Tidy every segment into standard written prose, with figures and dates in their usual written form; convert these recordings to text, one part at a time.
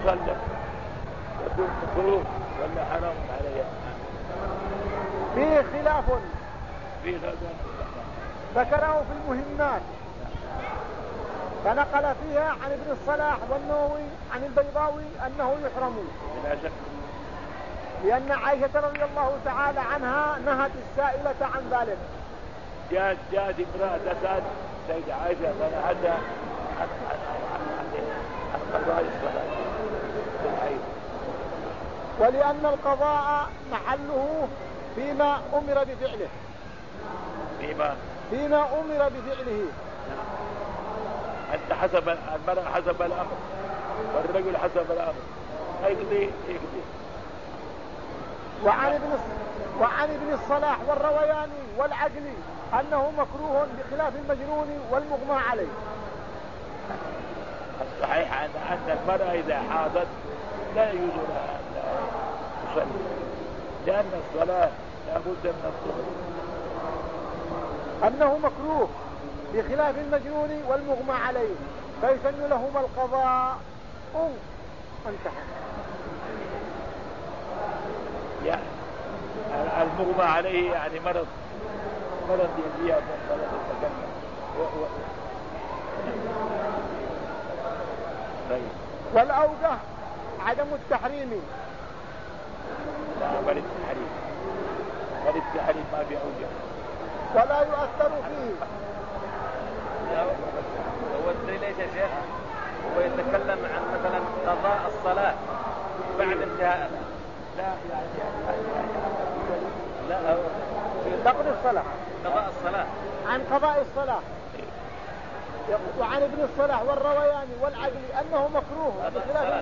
تصلى يكون مكروه ولا حرام عليها؟ فيه خلاف في غزل ذكره في المهمات، فنقل فيها عن ابن الصلاح والنووي عن البيضاوي أنه يحرم، بلا شك، لأن عائشة رضي الله تعالى عنها نهت السائلة عن ذلك. جاءت امرأة تسأل سيدة عائشة فنهتها عن قضاء الصلاة في الحيض، ولأن القضاء محله فيما أمر بفعله، فيما أمر بفعله. أنت حسب المرأة حسب الأمر والرجل حسب الأمر يقضي. وعن ابن الصلاح والروياني والعجلي أنه مكروه بخلاف المجنون والمغمى عليه. الصحيح أن المرأة إذا حاضت لا يجوز لها أن تصلي، لأن الصلاة لا بد من الطهر. أنه مكروه بخلاف المجنون والمغمى عليه، فيسن لهما القضاء. انتهى. يعني المغمى عليه يعني مرض يجيها مرض التكلم. والأوجه عدم التحريم. لا بل التحريم ما في أوجه ولا يؤثر فيه. هو الدليل ايش يا شيخ؟ هو يتكلم عن مثلا قضاء الصلاة بعد انتهاء. لا نقضي الصلاة، قضاء الصلاة، عن قضاء الصلاة. وعن ابن الصلاح والروياني والعجلي أنه مكروه بخلاف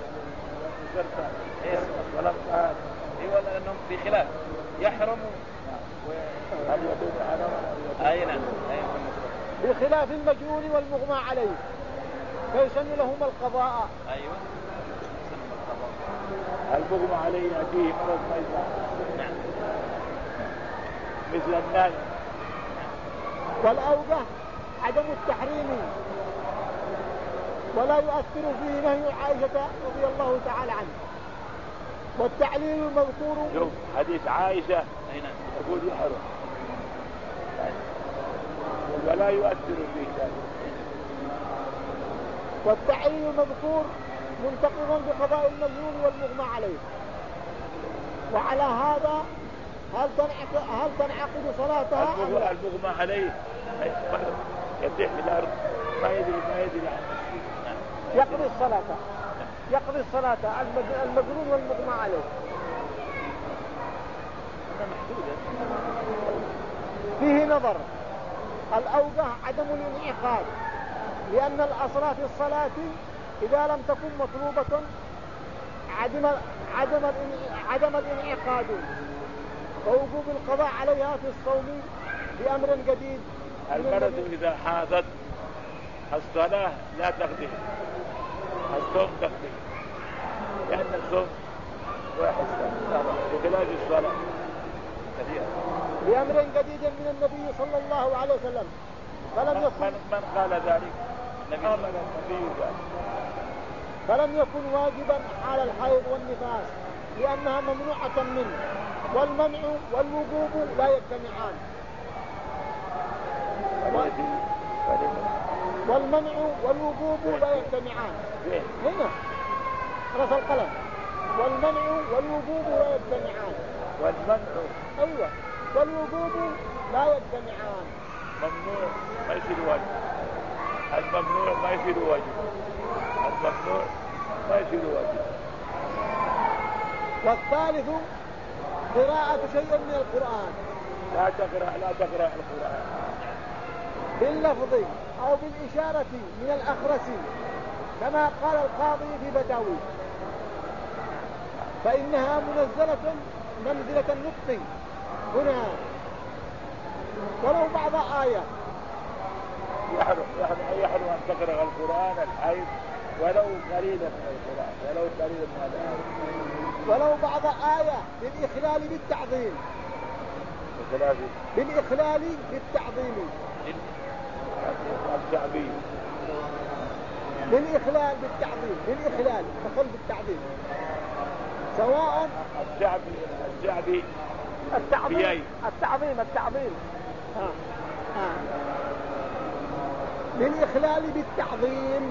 ايوه لأنهم بخلاف يحرم اي نعم بخلاف المجنون والمغمى عليه، فيسن لهما القضاء. ايوه المغمى عليه يأتيه مرض ما يزال. نعم مثل الناس. والأوجه عدم التحريم، ولا يؤثر فيه نهي عائشة رضي الله تعالى عنه. والتعليل المذكور شوف حديث عائشة يقول يحرم ولا يؤثر فيه ذلك. والتعليل المذكور منتقضا بقضاء المجنون والمغمى عليه. وعلى هذا هل تنعقد صلاتها؟ المغمى عليه يطيح في الأرض ما يدري عن يقضي الصلاة المجنون والمغمى عليه. فيه نظر. الأوجه عدم الانعقاد، لأن الأصل في الصلاة إذا لم تكن مطلوبة عدم الانعقاد، ووجوب القضاء عليها في الصوم بأمر جديد. المرأة إذا حاضت الصلاة لا تقضي، الصوم تقضي، لأن الصوم واحد بخلاف الصلاة بأمر جديد من النبي صلى الله عليه وسلم. من قال ذلك؟ فلم يكن واجبا على الحيض والنفاس لأنها ممنوعة منه، والمنع والوجوب لا يجتمعان. والمنع والوجوب لا يجتمعان. هنا رأس القلم. والمنع والوجوب لا يجتمعان. أيوة والوجوب لا يجتمعان. ممنوع ما يصير واجب، الممنوع ما يصير واجب، الممنوع ما يصير واجب. والثالث قراءة شيء من القرآن. لا تقرأ القرآن باللفظ أو بالإشارة من الأخرس كما قال القاضي في فتاوي، فإنها منزلة النطق هنا ولو بعض آية. يحرم أن تقرأ القرآن الحيض ولو قليلا من القرآن، ولو قليلا من الآية، ولو بعض آية بالإخلال بالتعظيم، بالإخلال بالتعظيم الشعبي. للإخلال بالتعظيم، للإخلال دخل بالتعظيم سواء الشعبي التعظيم للإخلال بالتعظيم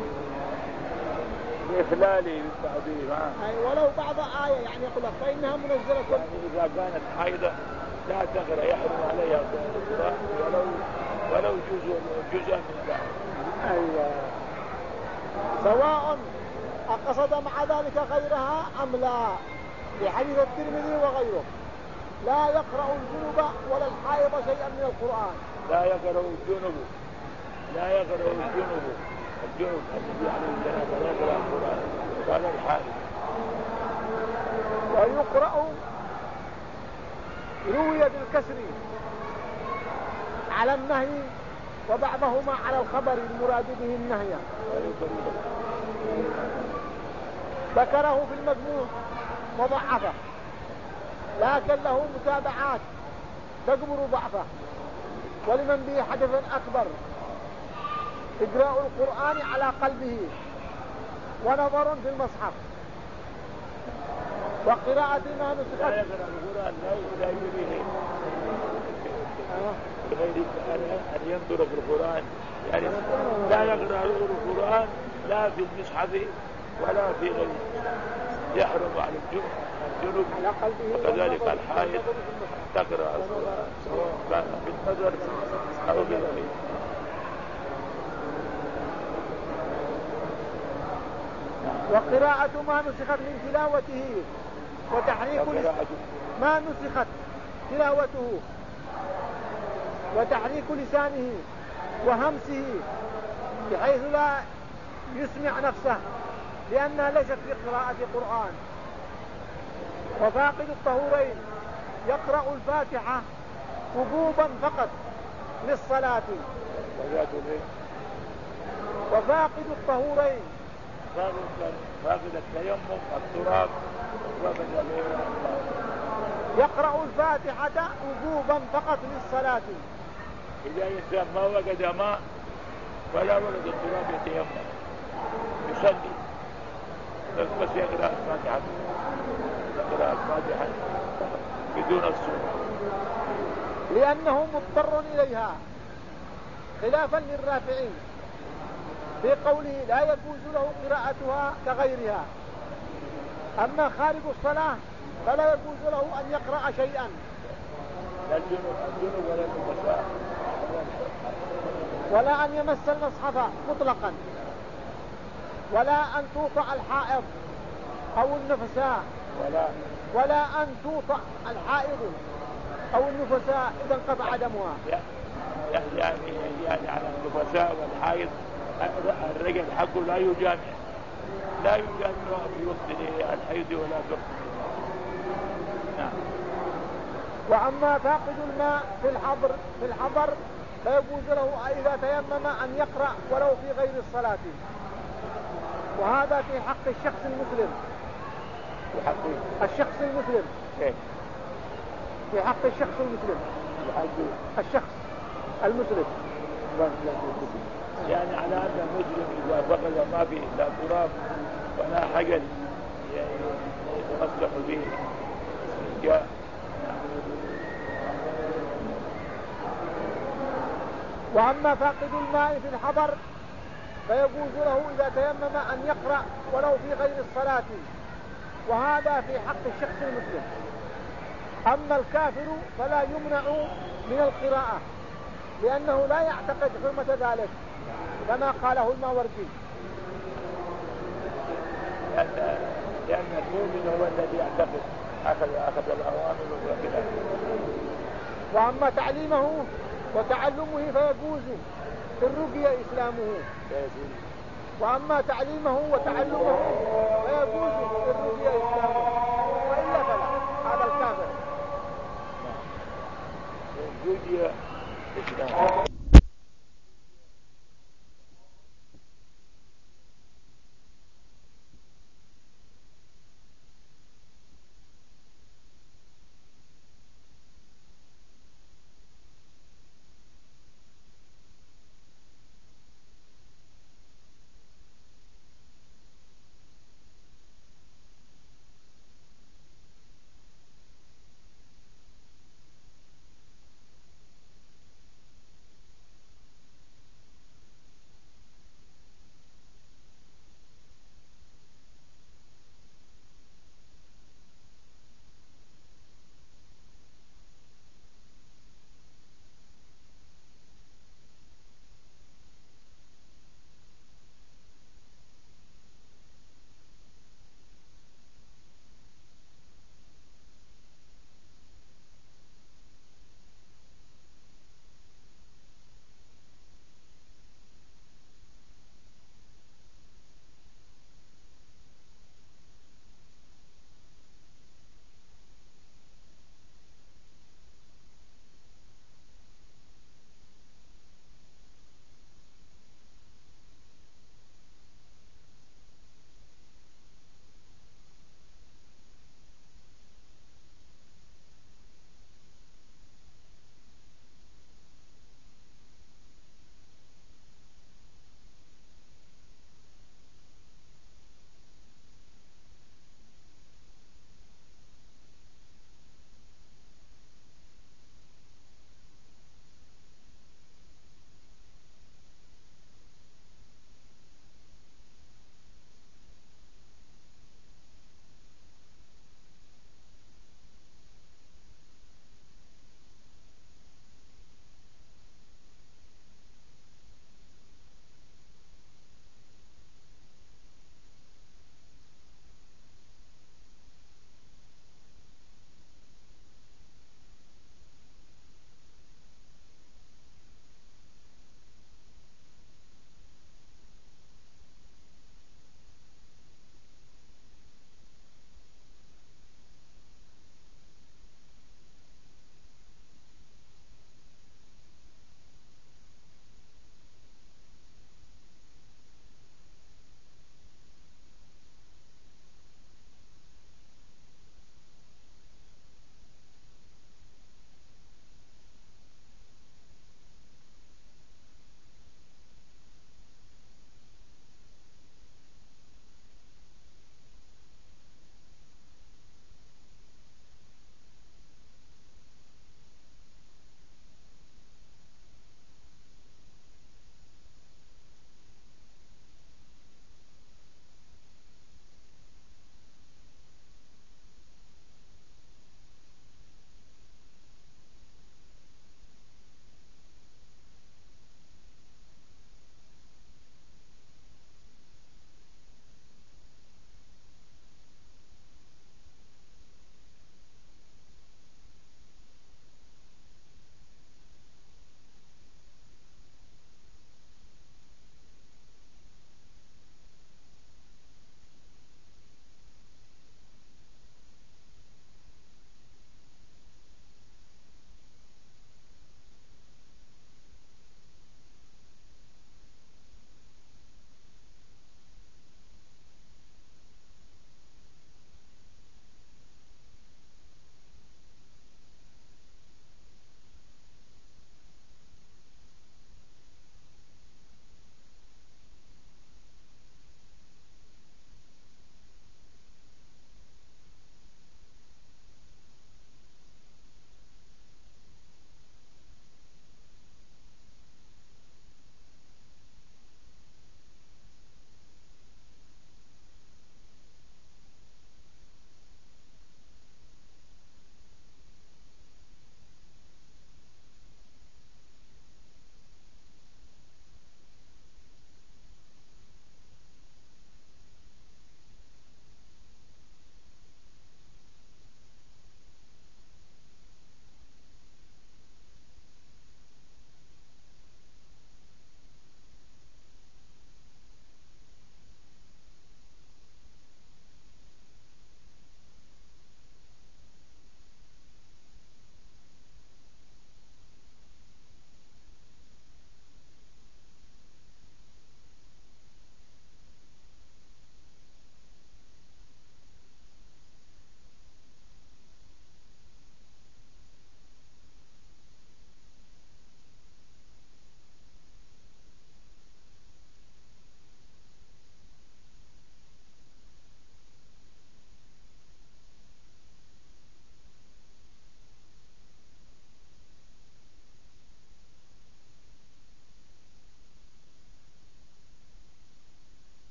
ولو بعض آية يعني يقول لك فإنها منزلة يعني إذا كانت حائضة لا تقرأ يحرم عليها القرآن ولو جزء من ذلك. أيوة. سواء أقصد مع ذلك غيرها أم لا، لحديث الترمذي وغيره لا يقرأ الجنب ولا الحائض شيئا من القرآن. لا يقرأ الجنب الذي عليه الجنابة لا يقرأ القرآن ولا الحائض. ويقرأ روي بالكسر على النهي وبعضهما على الخبر المراد به النهي. ذكره في المجموع مضاعفة لكن له متابعات تجبر ضعفه، ولمن به حدث أكبر إجراء القرآن على قلبه ونظر في المصحف وقراءة ما نسخت. لا يقرأ القرآن لا يريه بغير أن ينظر في القرآن، يعني لا يقرأ القرآن لا في المصحف ولا في غيره، يحرم على الجنوب وكذلك الحائض تقرأ القرآن سواء كان بالنظر أو بغيره. وقراءة ما نسخت من تلاوته وتحريك ما نسخت تلاوته وتحريك لسانه وهمسه بحيث لا يسمع نفسه لأنها ليست في قراءة قرآن. وفاقد الطهورين يقرأ الفاتحة وجوبا فقط للصلاة. وفاقد الطهورين فاقد التيمم التراب يقرأ الفاتحة وجوبا فقط للصلاة. إذا إنسان ما وجد ماء ولا وجد التراب يتيمم يصلي بس يقرأ الفاتحة بدون السورة لأنه مضطر إليها خلافا للرافعين في قوله لا يجوز له قراءتها كغيرها. أما خارج الصلاة فلا يجوز له أن يقرأ شيئا لا الجنوب ولا النفساء ولا أن يمس المصحف مطلقا ولا أن توطأ الحائض أو النفساء ولا أن توطأ الحائض أو النفساء إذا انقطع دمها. يعني على النفساء والحائض الرجل حقه لا يجامع في وقت الحيض ولا في وقت. نعم. وأما فاقد الماء في الحضر فيجوز له إذا تيمم أن يقرأ ولو في غير الصلاة، وهذا في حق الشخص المسلم. الشخص المسلم في حق الشخص المسلم الشخص المسلم يعني على أن المسلم إذا فقد ما فيه لا تراب ولا حجر يتمسح به جاء. وأما فاقد الماء في الحضر فيجوز له إذا تيمم أن يقرأ ولو في غير الصلاة، وهذا في حق الشخص المسلم. أما الكافر فلا يمنع من القراءة لأنه لا يعتقد حرمة ذلك كما قاله الماوردي، لأن المؤمن هو الذي يعتقد أخذ الأوامر وكذا. وأما تعليمه وتعلمه فيجوز في الرقية إسلامه، وأما تعليمه وتعلمه فيجوز في الرقية إسلامه، وإلا فلا هذا الكافر.